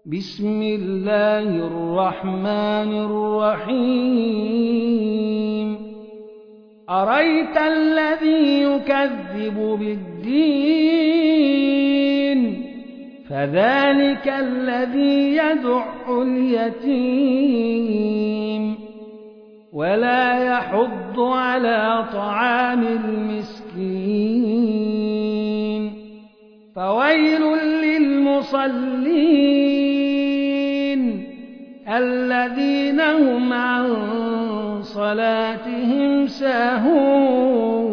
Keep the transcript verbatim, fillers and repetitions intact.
بسم الله الرحمن الرحيم أرأيت الذي يكذب بالدين فذلك الذي يدع اليتيم ولا يحض على طعام المسكين فويل للمصلين الذين هم عن صلاتهم ساهون